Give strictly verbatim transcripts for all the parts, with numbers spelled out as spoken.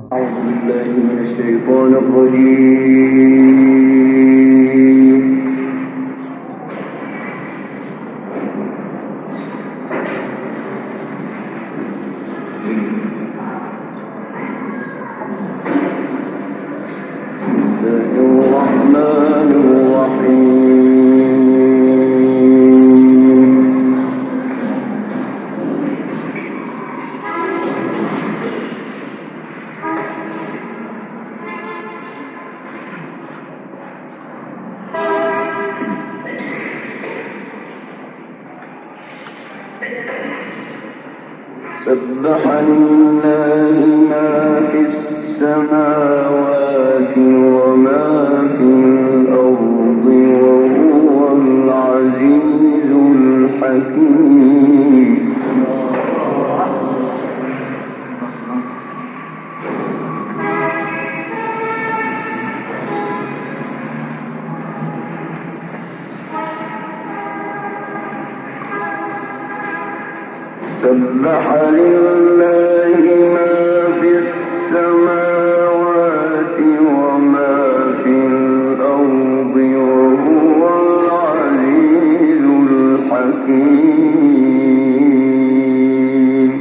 أعوذ بالله من الشيطان الرجيم. سبح لله ما في السماوات وما في الأرض وهو العزيز الحكيم. سبح لله ما في السماوات وما في الأرض وهو العزيز الحكيم.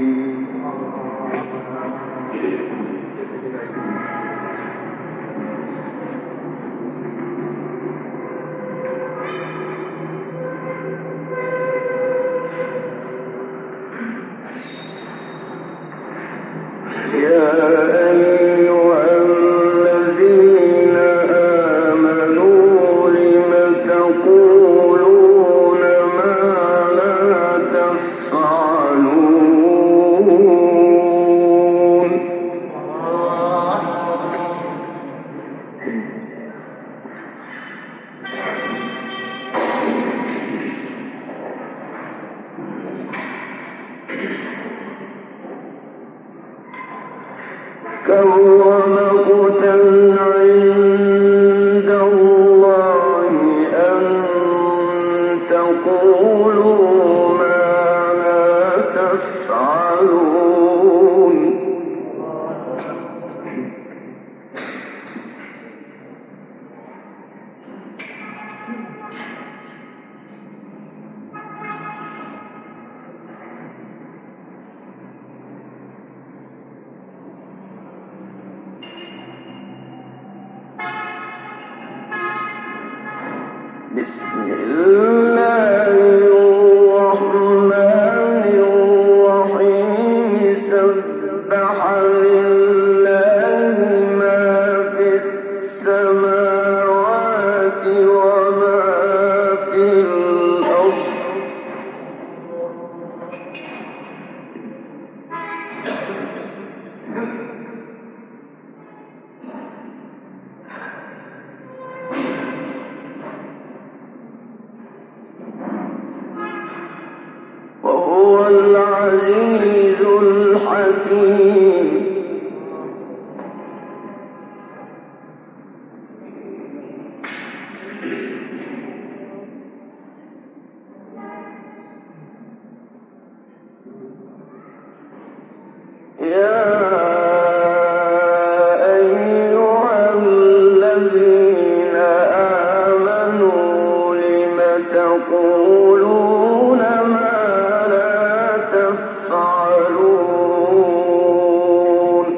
يا أيها الذين آمنوا لم تقولون ما لا تفعلون. كبر مقتا عند الله أن تقولوا ما لا تفعلون. بسم الله الرحمن الرحيم. سبح لله ما في السماوات وما في الأرض وهو العزيز الحكيم. يا أيها الذين آمنوا لم تقولون ما تفعلون.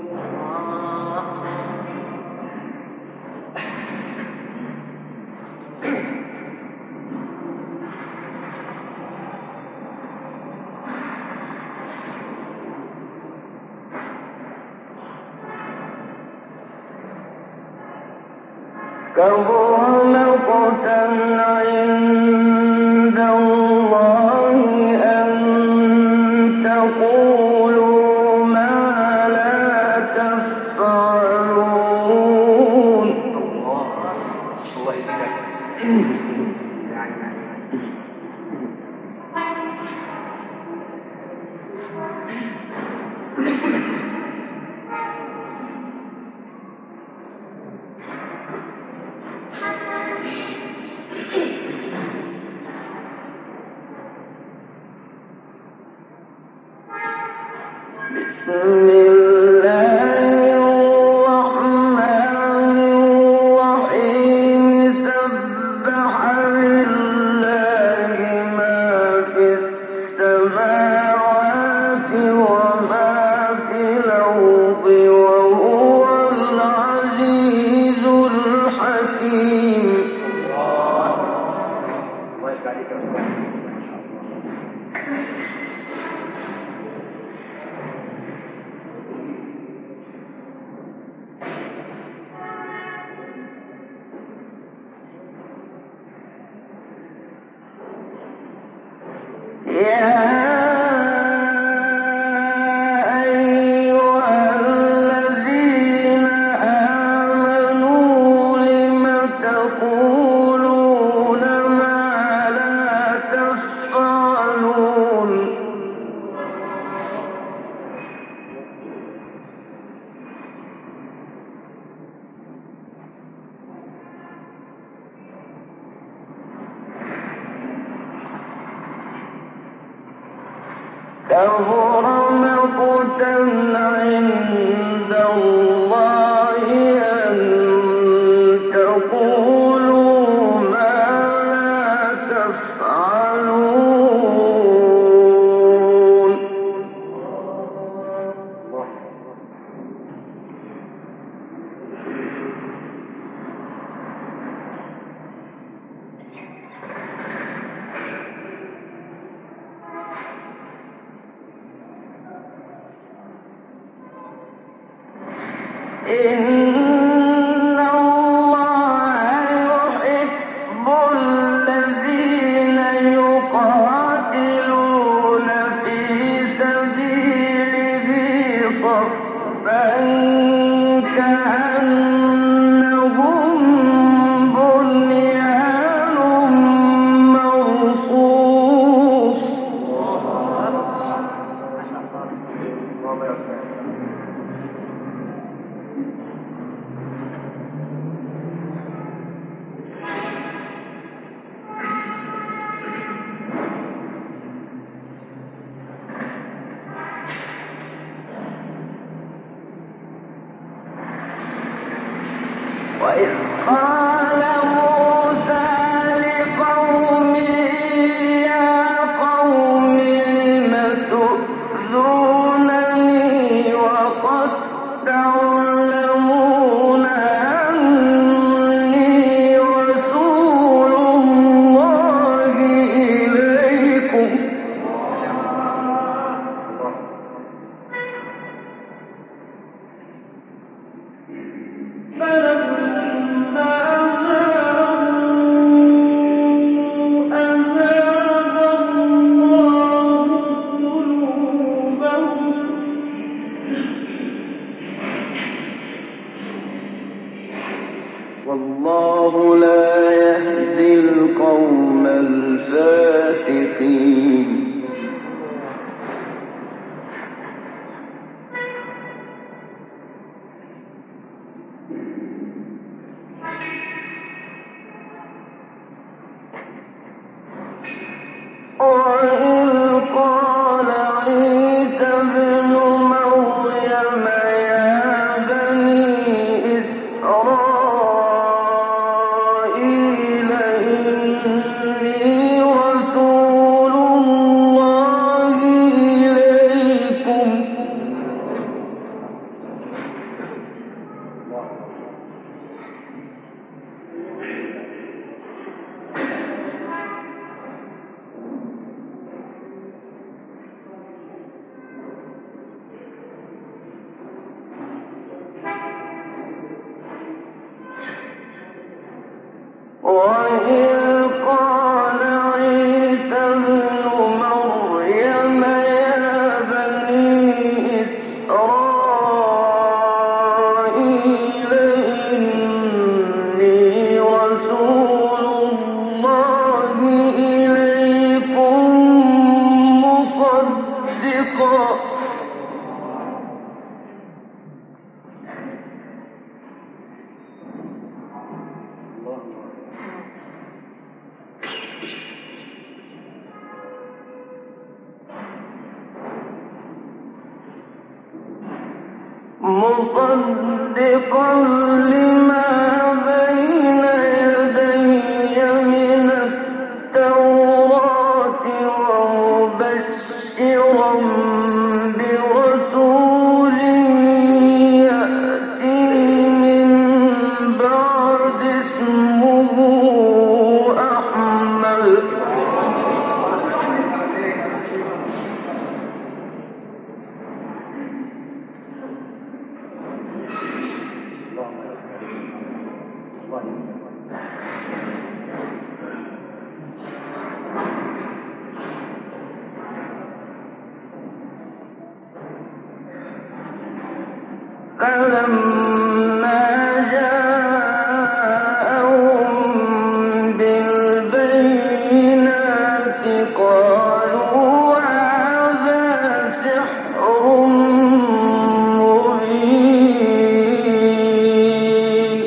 كبر مقتا عند الله أن تقولوا ما لا تفعلون. بسم الله مصدقا لما بين يدي من التوراة ومبشرا برسول يأتي من بعد اسمه أحمد فلما جاءهم بالبينات قالوا هذا سحر مبين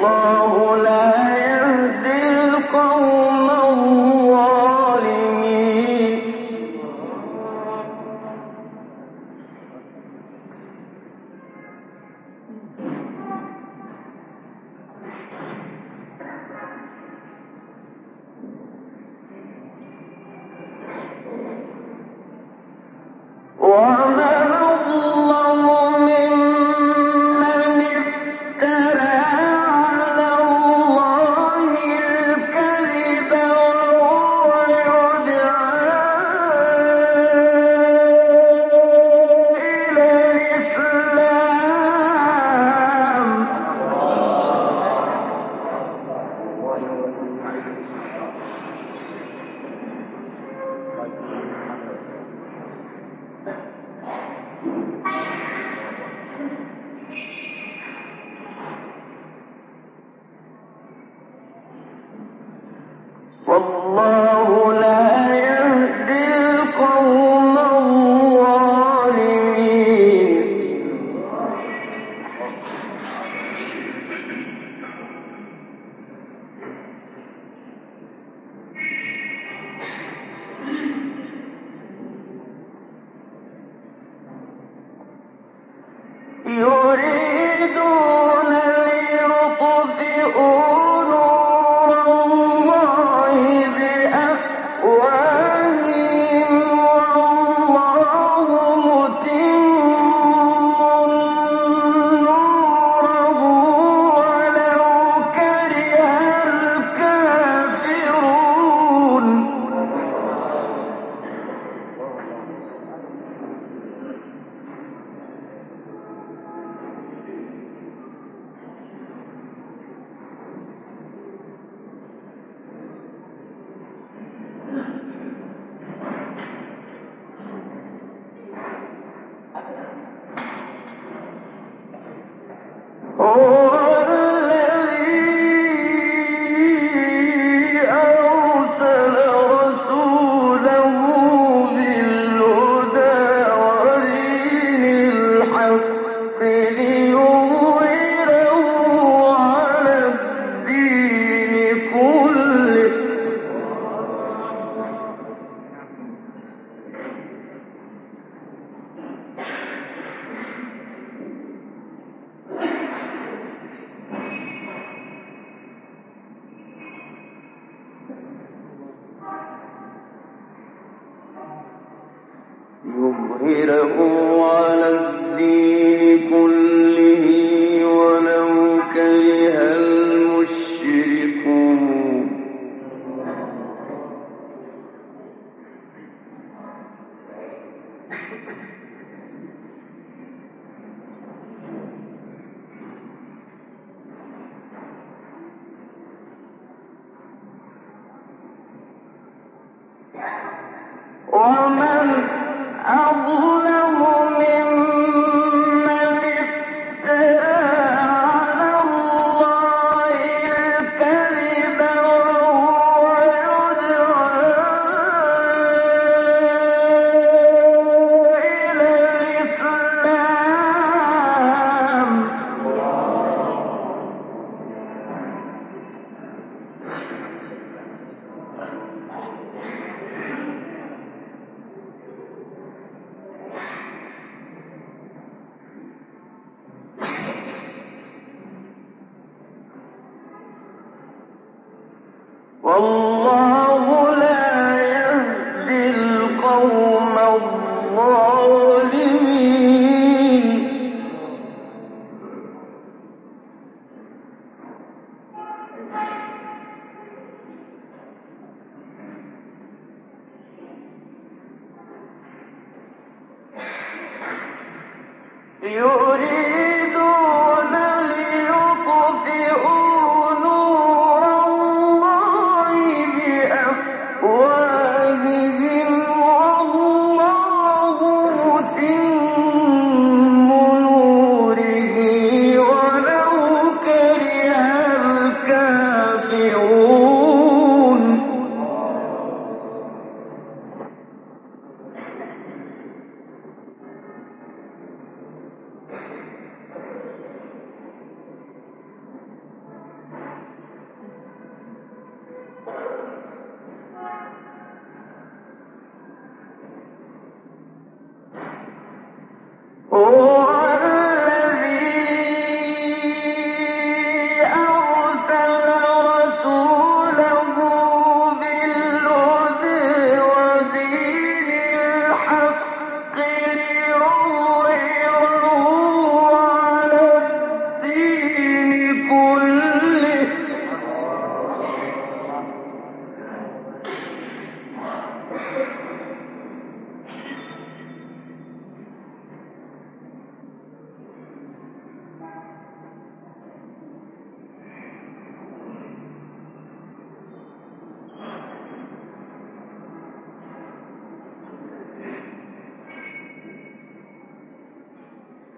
والله لا يهدي القوم الظالمين. ومن أظلم ممن افترى على الله الكذب وهو يدعى إلى الإسلام. والله لا يهدي القوم الظالمين. يريدون ليطفئوا نور الله بأفواههم والله متم نوره ولو كره الكافرون. هو الذي أرسل رسوله بالهدى ودين الحق ليظهره على الدين كله. يظهره على الدين كله ولو كره المشركون. ومن أظلم ممن افترى على الله الكذب وهو يدعى إلى الإسلام. والله لا يهدي القوم الظالمين. يريدون ليطفئوا نور الله بأفواههم والله متم نوره ولو كره الكافرون.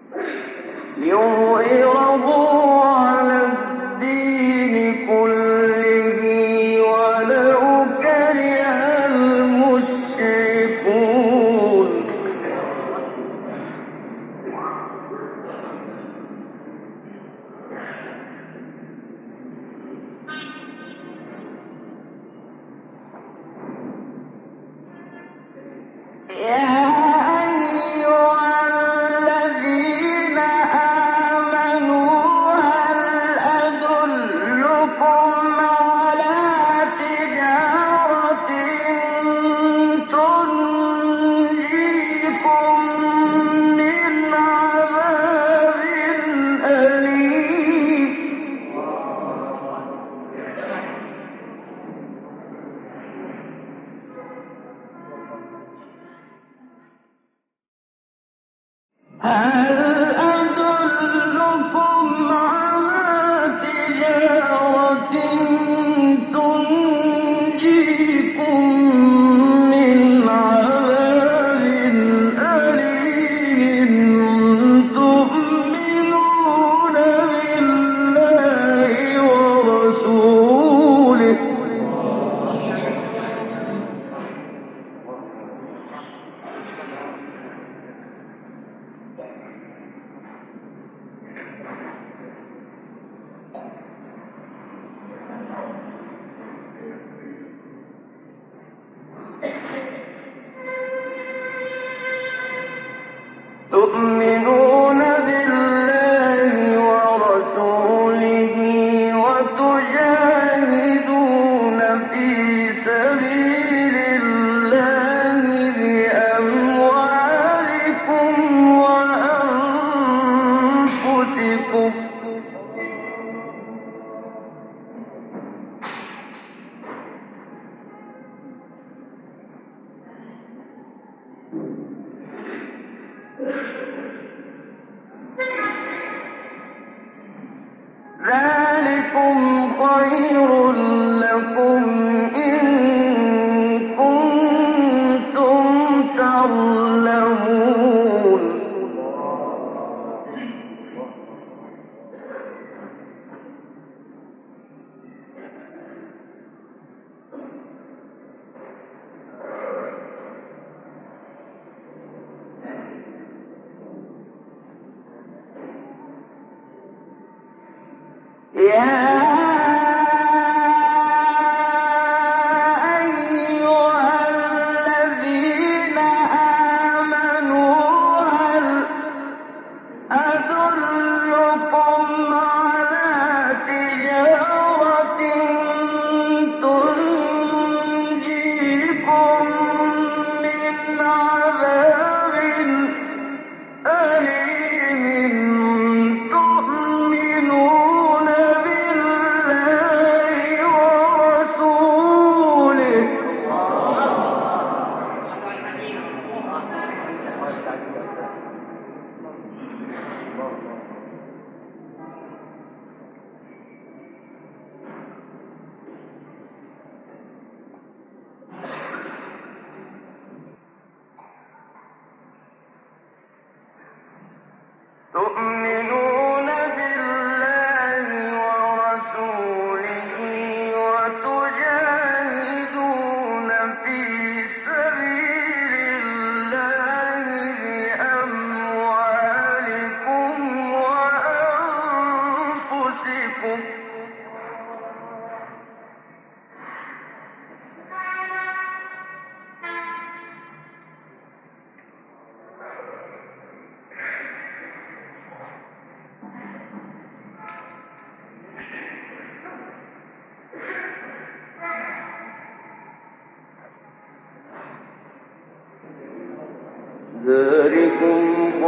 ذلكم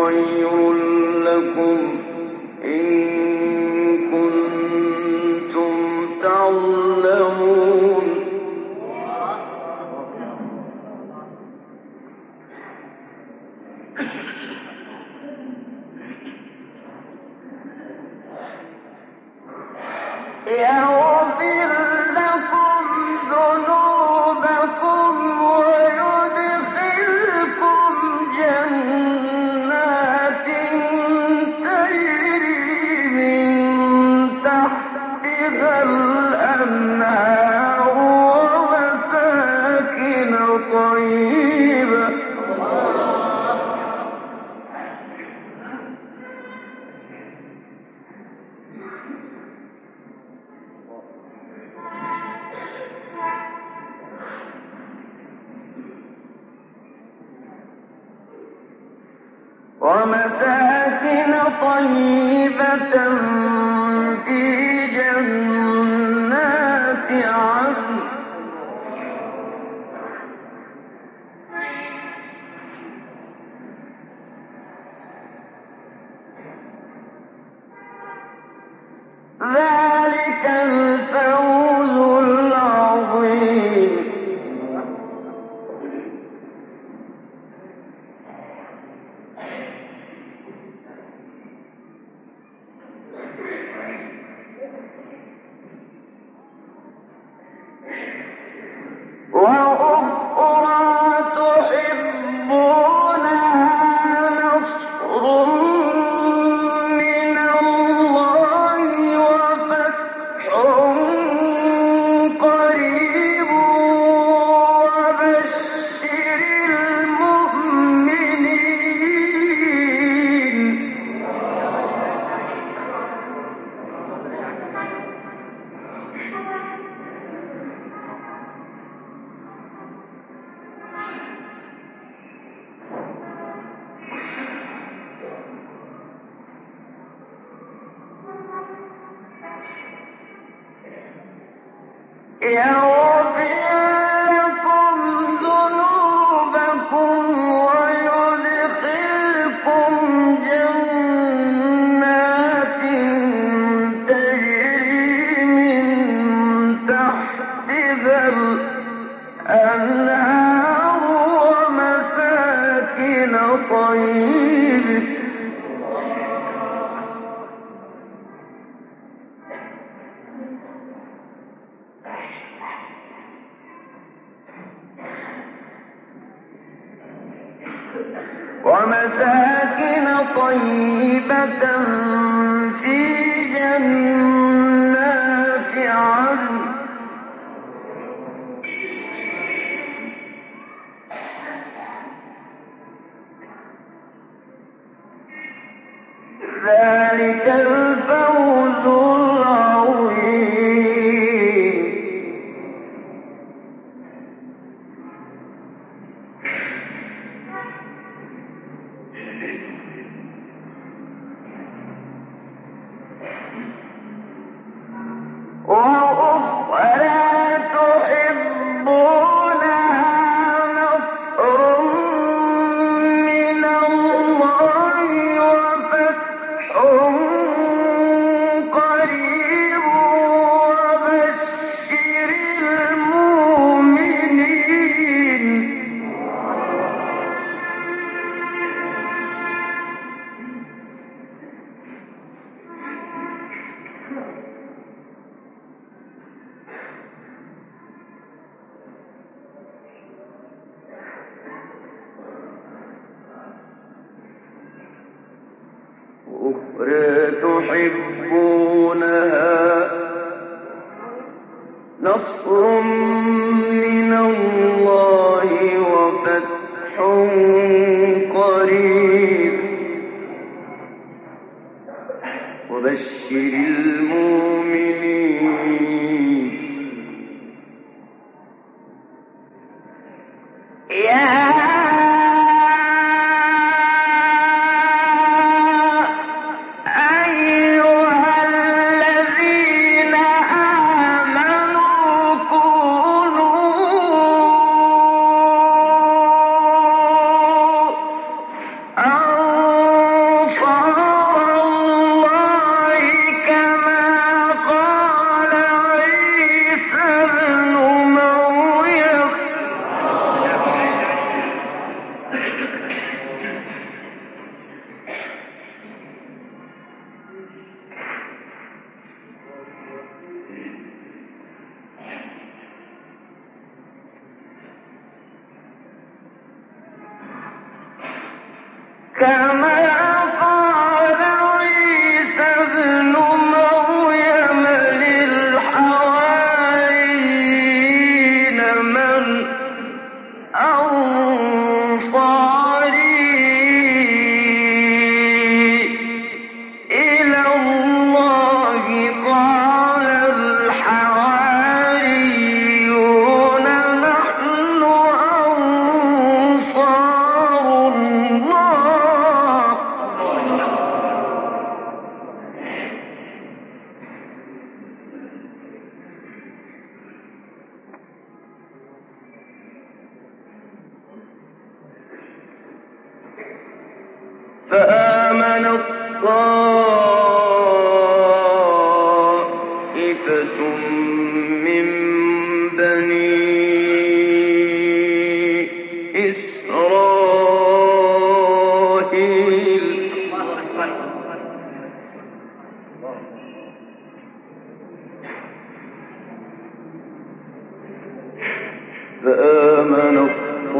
خير لكم إن كنتم تعلمون. يغفر لكم ذنوبكم ويدخلكم جنات طيبة في جنات عدن ذلك الفوز العظيم. ومساكن طيبة في جنات عدن ذلك الفوز العظيم. وأخرى تحبونها نصر من الله وفتح قريب وبشر المؤمنين. أخرى تحبونها نصر من الله وفتح قريب وبشر المؤمنين. يا كما قال عيسى ابن مريم للحواريين من أنصاري إلى الله قال الحواريون نحن أنصار الله طائفة من بني إسرائيل فآمنت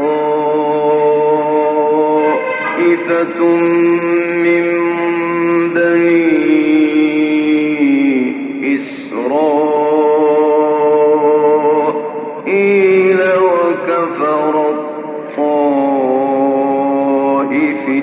طائفة من بني إسرائيل وكفرت طائفة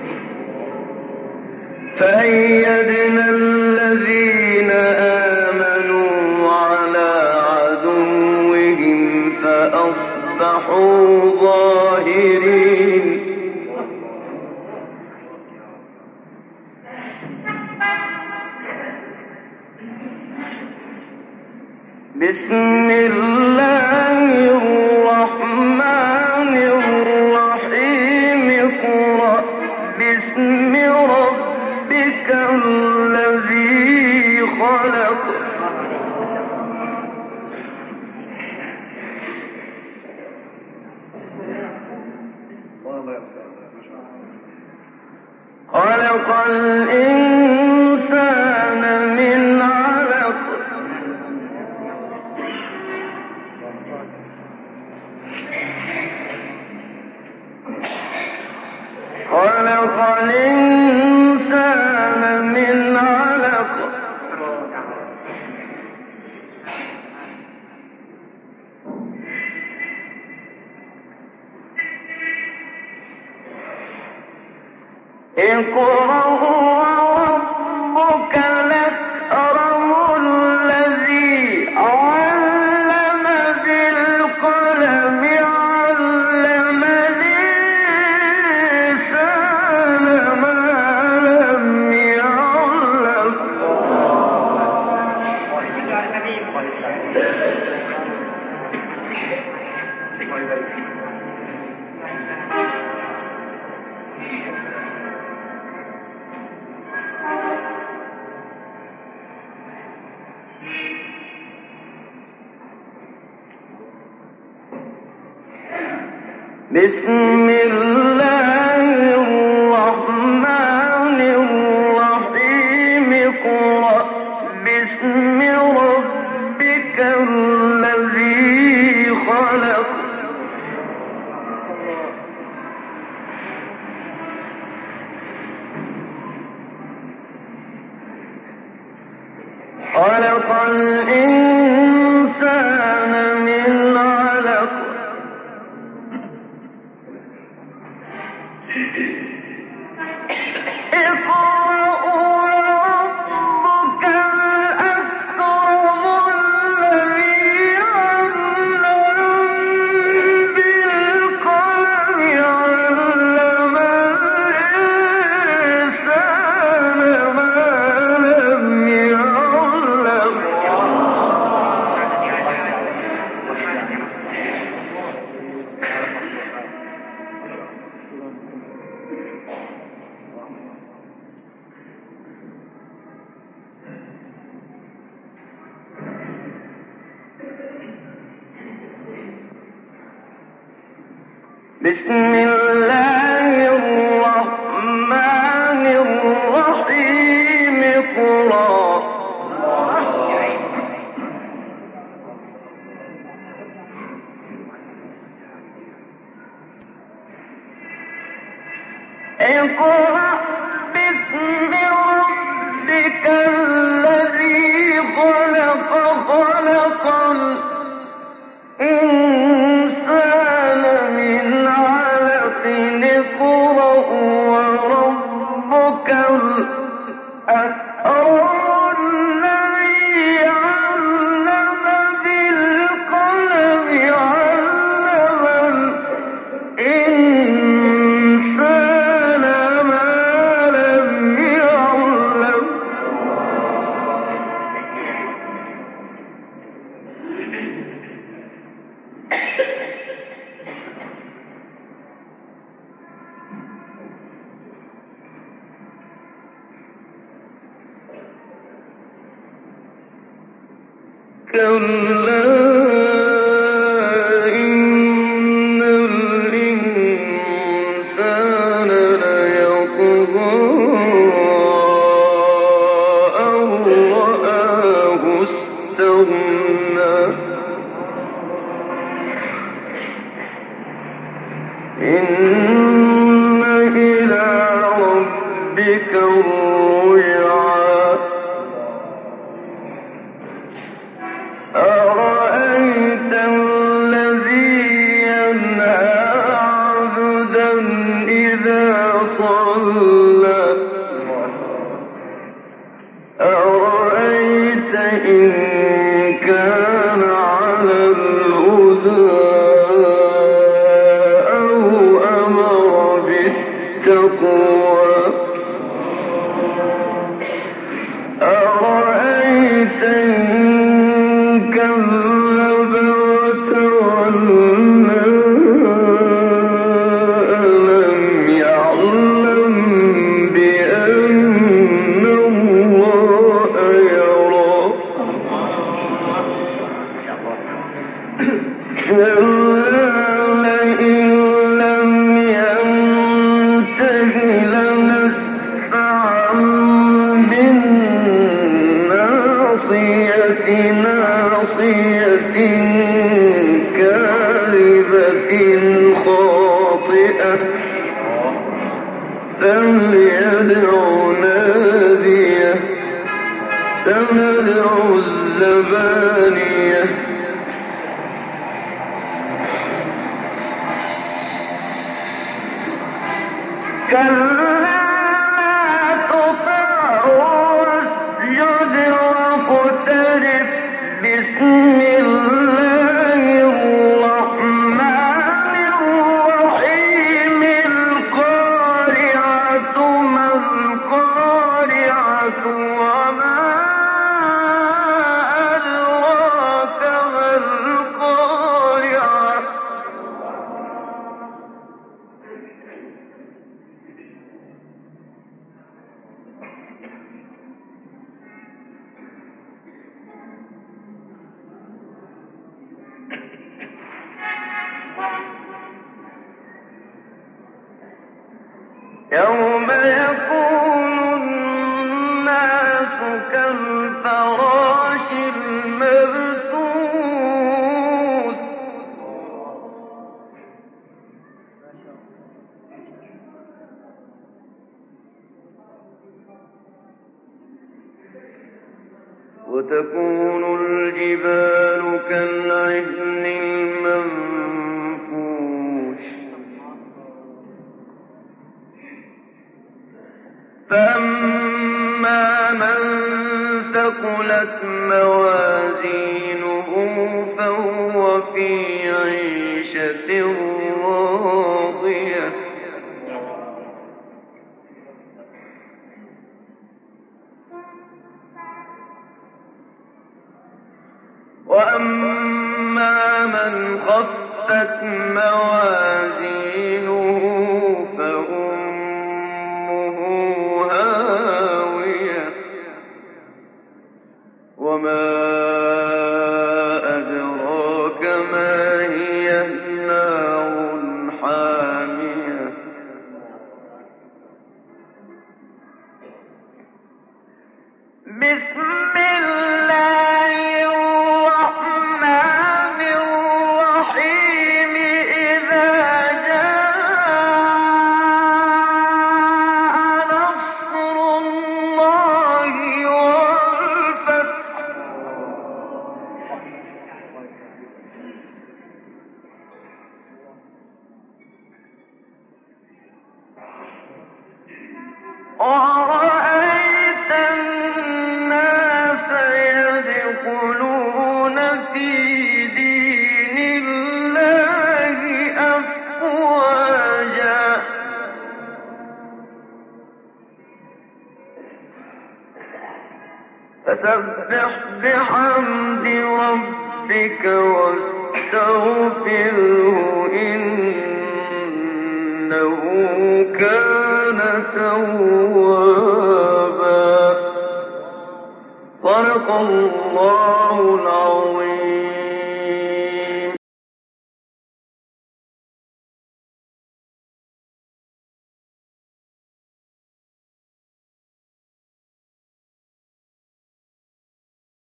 فأيدنا الذين آمنوا على عدوهم فأصبحوا ظاهرين. بسم الله الرحمن الرحيم اقرأ باسم ربك الذي خلق خلق الإنسان من علق خلق الإنسان من علق اقرأ وربك الأكرم الذي علم بالقلم علم الإنسان ما لم يعلم. بسم الله الرحمن الرحيم اقرأ باسم ربك الذي خلق خلق الإنسان من علق اقرأ وربك الأكرم الذي علم بالقلم علم الإنسان ما لم يعلم. بسم الله الرحمن الرحيم اقرأ اقرأ باسم ربك الذي خلق خلق الإنسان من علق اقرأ وربك الأكرم الذي علم بالقلم علم الإنسان ما لم يعلم. كلا إن الإنسان ليطغى أن رآه استغنى إن إلى ربك الرجعى أرأيت الذي ينهى عبدا إذا صلى أرأيت إن كان على الهدى أو أمر بالتقوى أرأيت إن كذب وتولى ألم يعلم بأن الله يرى كلا لئن لم ينته لنسفعا بالناصية ناصية كاذبة خاطئة فليدع ناديه سندع الزبانية كلا لا تطعه واسجد واقترب بسم الله الرحمن الرحيم القارعة ما القارعة وما أدراك ما القارعة يوم يكون الناس كالفراش المبثوث وتكون الجبال كالعهن المنفوش فأما من ثقلت موازينه فهو في عيشة راضية وأما من خفت موازينه فأمه هاوية وما أدراك ما هي نار حامية بسم الله الرحمن الرحيم إذا جاء نصر الله والفتح ورأيت الناس يدخلون في دين الله أفواجا فسبح بحمد ربك واستغفره إنه كان توابا صدق الله العظيم